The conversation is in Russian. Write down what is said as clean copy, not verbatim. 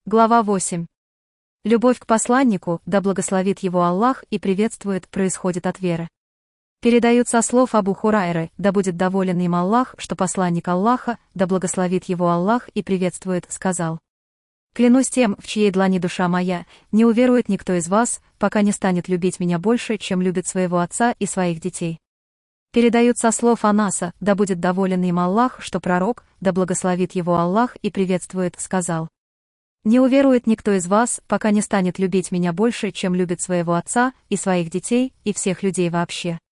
Глава 8. Любовь к посланнику, да благословит его Аллах и приветствует, происходит от веры. Передают со слов Абу Хурайры, да будет доволен им Аллах, что посланник Аллаха, да благословит его Аллах и приветствует, сказал: «Клянусь тем, в чьей длани душа моя, не уверует никто из вас, пока не станет любить меня больше, чем любит своего отца и своих детей». Передают со слов Анаса, да будет доволен им Аллах, что пророк, да благословит его Аллах и приветствует, сказал: «Не уверует никто из вас, пока не станет любить меня больше, чем любит своего отца и своих детей и всех людей вообще».